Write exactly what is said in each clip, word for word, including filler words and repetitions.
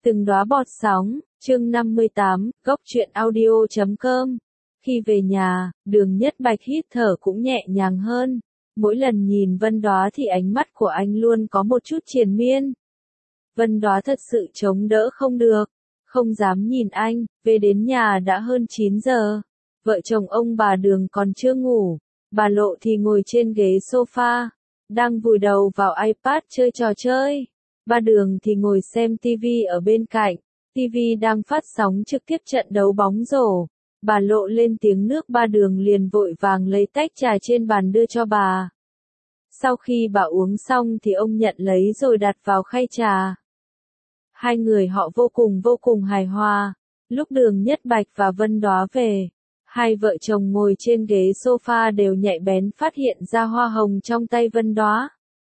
Từng đóa bọt sóng, chương năm mươi tám, góc truyện audio chấm com. Khi về nhà, Đường Nhất Bạch hít thở cũng nhẹ nhàng hơn. Mỗi lần nhìn Vân Đóa thì ánh mắt của anh luôn có một chút triền miên. Vân Đóa thật sự chống đỡ không được, không dám nhìn anh. Về đến nhà đã hơn chín giờ. Vợ chồng ông bà Đường còn chưa ngủ. Bà Lộ thì ngồi trên ghế sofa, đang vùi đầu vào iPad chơi trò chơi. Ba Đường thì ngồi xem tivi ở bên cạnh, tivi đang phát sóng trực tiếp trận đấu bóng rổ. Bà Lộ lên tiếng nước, Ba Đường liền vội vàng lấy tách trà trên bàn đưa cho bà. Sau khi bà uống xong thì ông nhận lấy rồi đặt vào khay trà. Hai người họ vô cùng vô cùng hài hòa. Lúc Đường Nhất Bạch và Vân Đóa về, hai vợ chồng ngồi trên ghế sofa đều nhạy bén phát hiện ra hoa hồng trong tay Vân Đóa.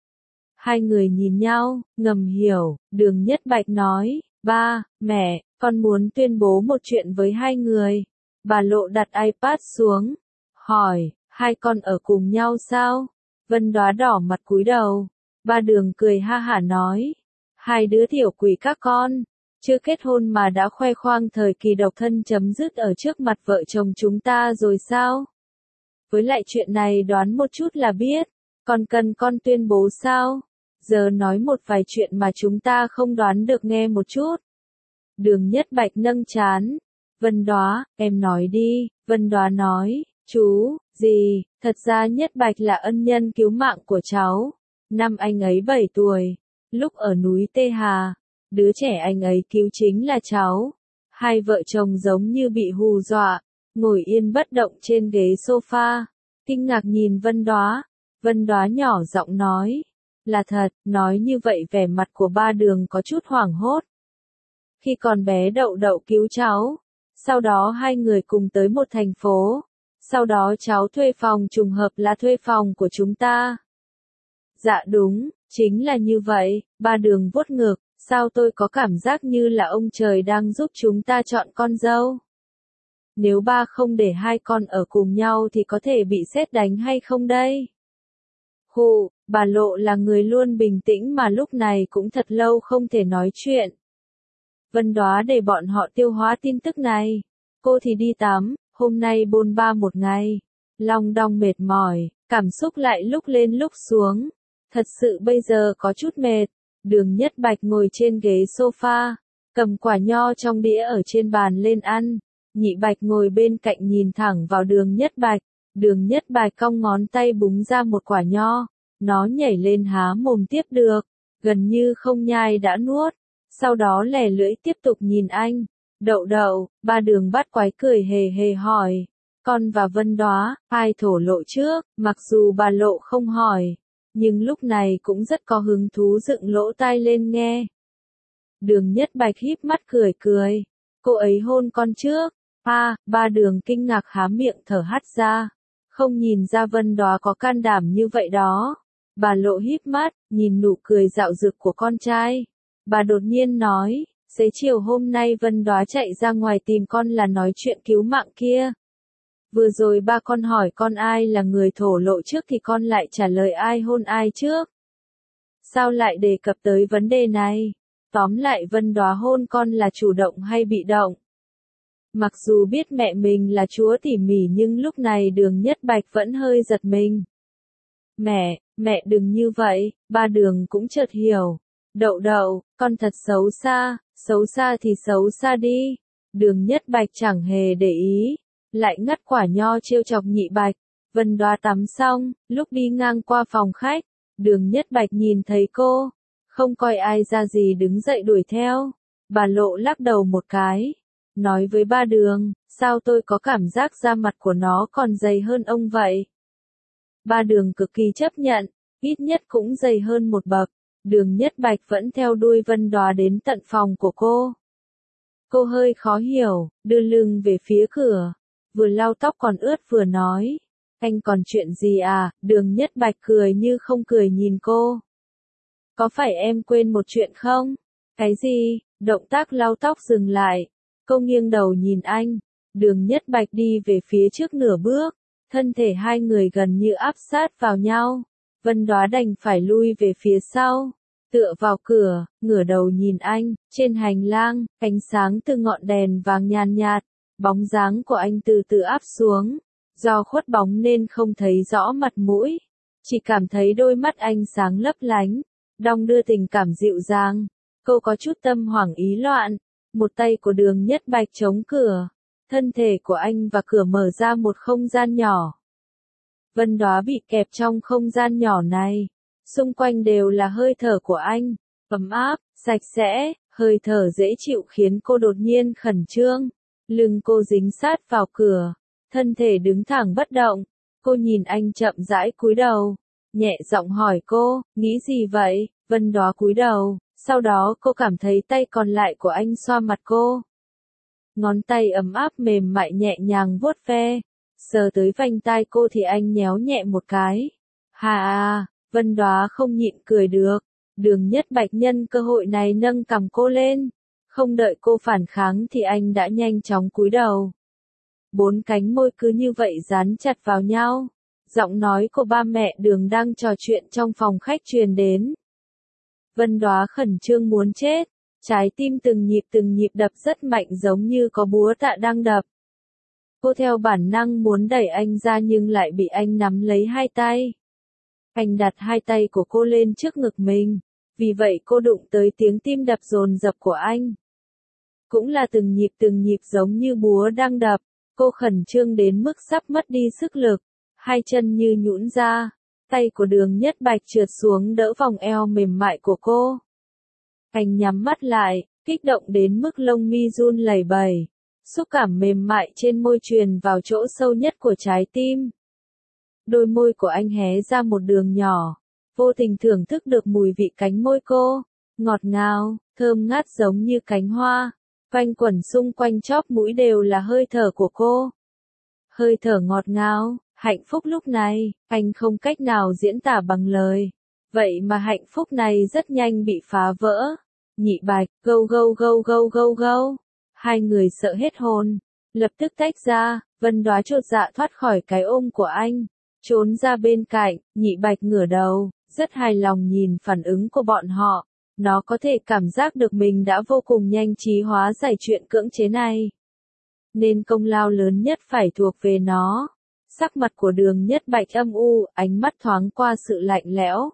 Hai người nhìn nhau, ngầm hiểu. Đường Nhất Bạch nói, ba, mẹ, con muốn tuyên bố một chuyện với hai người. Bà Lộ đặt iPad xuống, hỏi, hai con ở cùng nhau sao? Vân Đóa đỏ mặt cúi đầu. Ba Đường cười ha hả nói, hai đứa tiểu quỷ các con, chưa kết hôn mà đã khoe khoang thời kỳ độc thân chấm dứt ở trước mặt vợ chồng chúng ta rồi sao? Với lại chuyện này đoán một chút là biết, còn cần con tuyên bố sao? Giờ nói một vài chuyện mà chúng ta không đoán được nghe một chút. Đường Nhất Bạch nâng trán. Vân Đóa, em nói đi. Vân Đóa nói, chú, gì, thật ra Nhất Bạch là ân nhân cứu mạng của cháu. Năm anh ấy bảy tuổi, lúc ở núi Tê Hà, đứa trẻ anh ấy cứu chính là cháu. Hai vợ chồng giống như bị hù dọa, ngồi yên bất động trên ghế sofa, kinh ngạc nhìn Vân Đóa. Vân Đóa nhỏ giọng nói, là thật. Nói như vậy vẻ mặt của Ba Đường có chút hoảng hốt. Khi còn bé Đậu Đậu cứu cháu, sau đó hai người cùng tới một thành phố, sau đó cháu thuê phòng, trùng hợp là thuê phòng của chúng ta. Dạ đúng, chính là như vậy. Ba Đường vuốt ngực, sao tôi có cảm giác như là ông trời đang giúp chúng ta chọn con dâu. Nếu ba không để hai con ở cùng nhau thì có thể bị sét đánh hay không đây? Hù, bà Lộ là người luôn bình tĩnh mà lúc này cũng thật lâu không thể nói chuyện. Vân Đóa để bọn họ tiêu hóa tin tức này. Cô thì đi tắm, hôm nay bôn ba một ngày. Long đong mệt mỏi, cảm xúc lại lúc lên lúc xuống. Thật sự bây giờ có chút mệt. Đường Nhất Bạch ngồi trên ghế sofa, cầm quả nho trong đĩa ở trên bàn lên ăn. Nhị Bạch ngồi bên cạnh nhìn thẳng vào Đường Nhất Bạch. Đường Nhất Bạch cong ngón tay búng ra một quả nho. Nó nhảy lên há mồm tiếp được, gần như không nhai đã nuốt. Sau đó lè lưỡi tiếp tục nhìn anh. Đậu Đậu, Ba Đường bắt quái cười hề hề hỏi, con và Vân Đóa, ai thổ lộ trước? Mặc dù bà Lộ không hỏi, nhưng lúc này cũng rất có hứng thú dựng lỗ tai lên nghe. Đường Nhất Bạch híp mắt cười cười, cô ấy hôn con trước. À, Ba Đường kinh ngạc há miệng thở hắt ra, không nhìn ra Vân Đóa có can đảm như vậy đó. Bà Lộ híp mắt, nhìn nụ cười dạo dực của con trai. Bà đột nhiên nói, xế chiều hôm nay Vân Đóa chạy ra ngoài tìm con là nói chuyện cứu mạng kia. Vừa rồi ba con hỏi con ai là người thổ lộ trước thì con lại trả lời ai hôn ai trước. Sao lại đề cập tới vấn đề này? Tóm lại Vân Đóa hôn con là chủ động hay bị động? Mặc dù biết mẹ mình là chúa tỉ mỉ nhưng lúc này Đường Nhất Bạch vẫn hơi giật mình. Mẹ, mẹ đừng như vậy. Ba Đường cũng chợt hiểu. Đậu Đậu, con thật xấu xa, xấu xa thì xấu xa đi. Đường Nhất Bạch chẳng hề để ý, lại ngắt quả nho trêu chọc Nhị Bạch. Vân Đóa tắm xong, lúc đi ngang qua phòng khách, Đường Nhất Bạch nhìn thấy cô, không coi ai ra gì đứng dậy đuổi theo. Bà Lộ lắc đầu một cái, nói với Ba Đường, sao tôi có cảm giác da mặt của nó còn dày hơn ông vậy? Ba Đường cực kỳ chấp nhận, ít nhất cũng dày hơn một bậc. Đường Nhất Bạch vẫn theo đuôi Vân Đóa đến tận phòng của cô. Cô hơi khó hiểu, đưa lưng về phía cửa, vừa lau tóc còn ướt vừa nói, anh còn chuyện gì à? Đường Nhất Bạch cười như không cười nhìn cô. Có phải em quên một chuyện không? Cái gì? Động tác lau tóc dừng lại. Cô nghiêng đầu nhìn anh. Đường Nhất Bạch đi về phía trước nửa bước, thân thể hai người gần như áp sát vào nhau. Vân Đóa đành phải lui về phía sau. tựa vào cửa, ngửa đầu nhìn anh, trên hành lang, ánh sáng từ ngọn đèn vàng nhàn nhạt, bóng dáng của anh từ từ áp xuống, do khuất bóng nên không thấy rõ mặt mũi, chỉ cảm thấy đôi mắt anh sáng lấp lánh, đong đưa tình cảm dịu dàng. Cô có chút tâm hoảng ý loạn, một tay của Đường Nhất Bạch chống cửa, thân thể của anh và cửa mở ra một không gian nhỏ. Vân Đóa bị kẹp trong không gian nhỏ này, xung quanh đều là hơi thở của anh, ấm áp, sạch sẽ, hơi thở dễ chịu khiến cô đột nhiên khẩn trương, lưng cô dính sát vào cửa, thân thể đứng thẳng bất động, cô nhìn anh chậm rãi cúi đầu, nhẹ giọng hỏi cô, nghĩ gì vậy? Vân Đóa cúi đầu, sau đó cô cảm thấy tay còn lại của anh xoa mặt cô. Ngón tay ấm áp mềm mại nhẹ nhàng vuốt ve, sờ tới vành tai cô thì anh nhéo nhẹ một cái. Hà à, Vân Đóa không nhịn cười được, Đường Nhất Bạch nhân cơ hội này nâng cằm cô lên, không đợi cô phản kháng thì anh đã nhanh chóng cúi đầu. Bốn cánh môi cứ như vậy dán chặt vào nhau, giọng nói của ba mẹ Đường đang trò chuyện trong phòng khách truyền đến. Vân Đóa khẩn trương muốn chết, trái tim từng nhịp từng nhịp đập rất mạnh giống như có búa tạ đang đập. Cô theo bản năng muốn đẩy anh ra nhưng lại bị anh nắm lấy hai tay. Anh đặt hai tay của cô lên trước ngực mình, vì vậy cô đụng tới tiếng tim đập dồn dập của anh. Cũng là từng nhịp từng nhịp giống như búa đang đập, cô khẩn trương đến mức sắp mất đi sức lực, hai chân như nhũn ra, tay của Đường Nhất Bạch trượt xuống đỡ vòng eo mềm mại của cô. Anh nhắm mắt lại, kích động đến mức lông mi run lẩy bẩy, xúc cảm mềm mại trên môi truyền vào chỗ sâu nhất của trái tim. Đôi môi của anh hé ra một đường nhỏ, vô tình thưởng thức được mùi vị cánh môi cô, ngọt ngào, thơm ngát giống như cánh hoa, quanh quẩn xung quanh chóp mũi đều là hơi thở của cô. Hơi thở ngọt ngào, hạnh phúc lúc này, anh không cách nào diễn tả bằng lời. Vậy mà hạnh phúc này rất nhanh bị phá vỡ. Nhị Bạch, gâu gâu gâu gâu gâu gâu. Hai người sợ hết hồn, lập tức tách ra, Vân Đóa chột dạ thoát khỏi cái ôm của anh, trốn ra bên cạnh, Nhị Bạch ngửa đầu, rất hài lòng nhìn phản ứng của bọn họ. Nó có thể cảm giác được mình đã vô cùng nhanh trí hóa giải chuyện cưỡng chế này. Nên công lao lớn nhất phải thuộc về nó. Sắc mặt của Đường Nhất Bạch âm u, ánh mắt thoáng qua sự lạnh lẽo.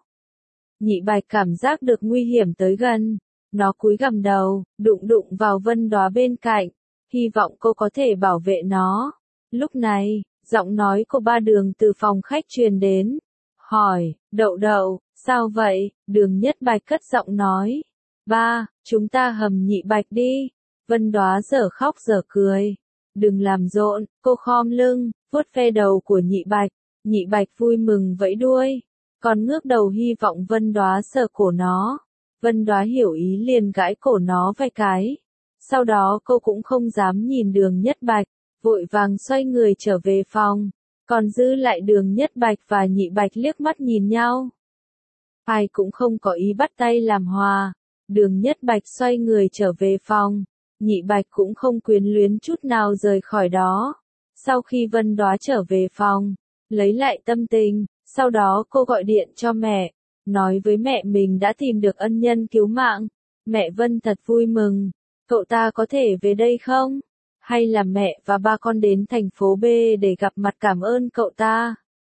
Nhị Bạch cảm giác được nguy hiểm tới gần. Nó cúi gằm đầu, đụng đụng vào Vân Đóa bên cạnh, hy vọng cô có thể bảo vệ nó. Lúc này, giọng nói của ba Đường từ phòng khách truyền đến. Hỏi, Đậu Đậu, sao vậy? Đường Nhất Bạch cất giọng nói. Ba, chúng ta hầm Nhị Bạch đi. Vân Đóa dở khóc dở cười. Đừng làm rộn, cô khom lưng, vuốt ve đầu của Nhị Bạch. Nhị Bạch vui mừng vẫy đuôi, còn ngước đầu hy vọng Vân Đóa sờ cổ nó. Vân Đóa hiểu ý liền gãi cổ nó vài cái. Sau đó cô cũng không dám nhìn Đường Nhất Bạch, vội vàng xoay người trở về phòng, còn giữ lại Đường Nhất Bạch và Nhị Bạch liếc mắt nhìn nhau. Ai cũng không có ý bắt tay làm hòa. Đường Nhất Bạch xoay người trở về phòng, Nhị Bạch cũng không quyến luyến chút nào rời khỏi đó. Sau khi Vân Đóa trở về phòng, lấy lại tâm tình, sau đó cô gọi điện cho mẹ, nói với mẹ mình đã tìm được ân nhân cứu mạng. Mẹ Vân thật vui mừng, cậu ta có thể về đây không? Hay là mẹ và ba con đến thành phố B để gặp mặt cảm ơn cậu ta?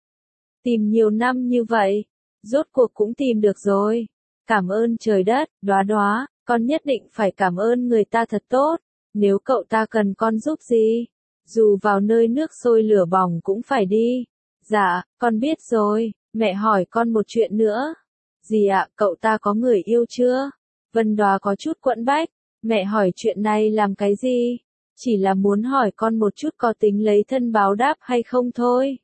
Tìm nhiều năm như vậy, rốt cuộc cũng tìm được rồi. Cảm ơn trời đất, Đóa Đóa, con nhất định phải cảm ơn người ta thật tốt. Nếu cậu ta cần con giúp gì, dù vào nơi nước sôi lửa bỏng cũng phải đi. Dạ, con biết rồi, mẹ hỏi con một chuyện nữa. Gì ạ, cậu ta có người yêu chưa? Vân Đóa có chút quẫn bách, mẹ hỏi chuyện này làm cái gì? Chỉ là muốn hỏi con một chút có tính lấy thân báo đáp hay không thôi.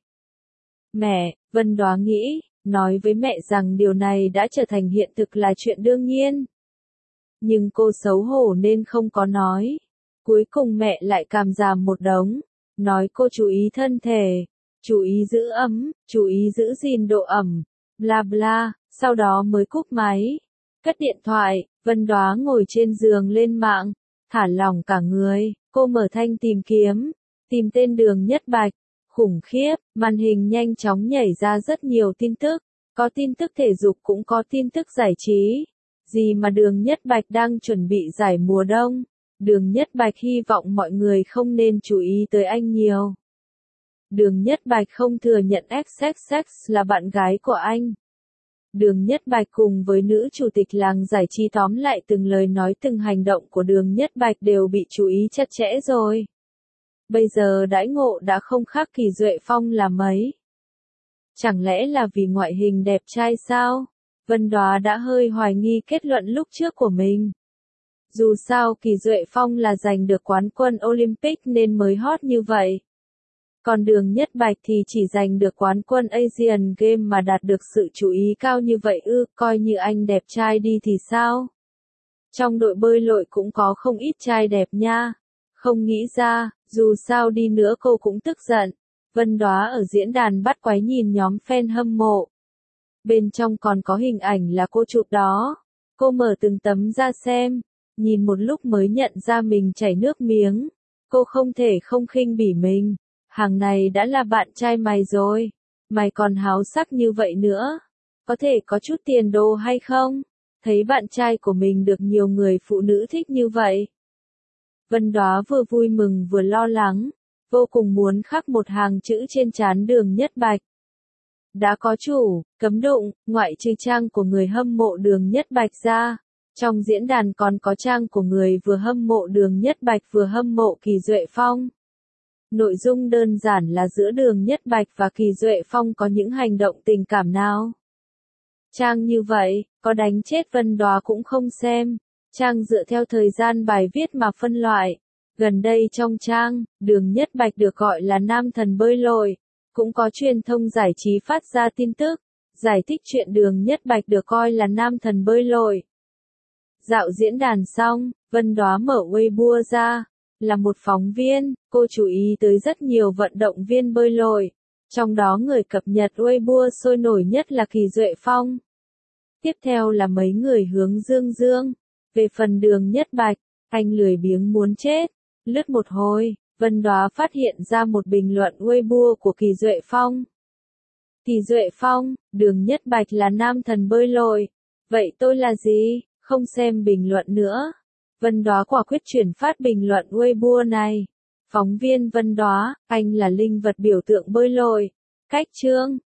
Mẹ, Vân Đóa nghĩ, nói với mẹ rằng điều này đã trở thành hiện thực là chuyện đương nhiên. Nhưng cô xấu hổ nên không có nói. Cuối cùng mẹ lại cảm giảm một đống, nói cô chú ý thân thể, chú ý giữ ấm, chú ý giữ gìn độ ẩm, bla bla, sau đó mới cúp máy. Cất điện thoại, Vân Đóa ngồi trên giường lên mạng, thả lỏng cả người, cô mở thanh tìm kiếm, tìm tên Đường Nhất Bạch. Khủng khiếp, màn hình nhanh chóng nhảy ra rất nhiều tin tức, có tin tức thể dục cũng có tin tức giải trí. Gì mà Đường Nhất Bạch đang chuẩn bị giải mùa đông. Đường Nhất Bạch hy vọng mọi người không nên chú ý tới anh nhiều. Đường Nhất Bạch không thừa nhận ích ích ích là bạn gái của anh. Đường Nhất Bạch cùng với nữ chủ tịch làng giải trí tóm lại từng lời nói từng hành động của Đường Nhất Bạch đều bị chú ý chặt chẽ rồi. Bây giờ đãi ngộ đã không khác Kỳ Duệ Phong là mấy. Chẳng lẽ là vì ngoại hình đẹp trai sao? Vân Đóa đã hơi hoài nghi kết luận lúc trước của mình. Dù sao Kỳ Duệ Phong là giành được quán quân Olympic nên mới hot như vậy. Còn Đường Nhất Bạch thì chỉ giành được quán quân Asian Games mà đạt được sự chú ý cao như vậy ư, coi như anh đẹp trai đi thì sao? Trong đội bơi lội cũng có không ít trai đẹp nha. Không nghĩ ra, dù sao đi nữa cô cũng tức giận. Vân Đóa ở diễn đàn bắt quái nhìn nhóm fan hâm mộ. Bên trong còn có hình ảnh là cô chụp đó. Cô mở từng tấm ra xem, nhìn một lúc mới nhận ra mình chảy nước miếng. Cô không thể không khinh bỉ mình. Hàng này đã là bạn trai mày rồi. Mày còn háo sắc như vậy nữa. Có thể có chút tiền đồ hay không? Thấy bạn trai của mình được nhiều người phụ nữ thích như vậy. Vân Đóa vừa vui mừng vừa lo lắng. Vô cùng muốn khắc một hàng chữ trên trán Đường Nhất Bạch. Đã có chủ, cấm đụng, ngoại trừ trang của người hâm mộ Đường Nhất Bạch ra. Trong diễn đàn còn có trang của người vừa hâm mộ Đường Nhất Bạch vừa hâm mộ Kỳ Duệ Phong. Nội dung đơn giản là giữa Đường Nhất Bạch và Kỳ Duệ Phong có những hành động tình cảm nào. Trang như vậy, có đánh chết Vân Đóa cũng không xem. Trang dựa theo thời gian bài viết mà phân loại. Gần đây trong trang, Đường Nhất Bạch được gọi là nam thần bơi lội. Cũng có truyền thông giải trí phát ra tin tức, giải thích chuyện Đường Nhất Bạch được coi là nam thần bơi lội. Dạo diễn đàn xong, Vân Đóa mở Weibo ra. Là một phóng viên, cô chú ý tới rất nhiều vận động viên bơi lội. Trong đó người cập nhật Weibo sôi nổi nhất là Kỳ Duệ Phong. Tiếp theo là mấy người hướng Dương Dương. Về phần Đường Nhất Bạch, anh lười biếng muốn chết. Lướt một hồi, Vân Đóa phát hiện ra một bình luận Weibo của Kỳ Duệ Phong. Kỳ Duệ Phong, Đường Nhất Bạch là nam thần bơi lội. Vậy tôi là gì? Không xem bình luận nữa. Vân Đóa quả quyết chuyển phát bình luận Weibo này. Phóng viên Vân Đóa, anh là linh vật biểu tượng bơi lội. Cách chương.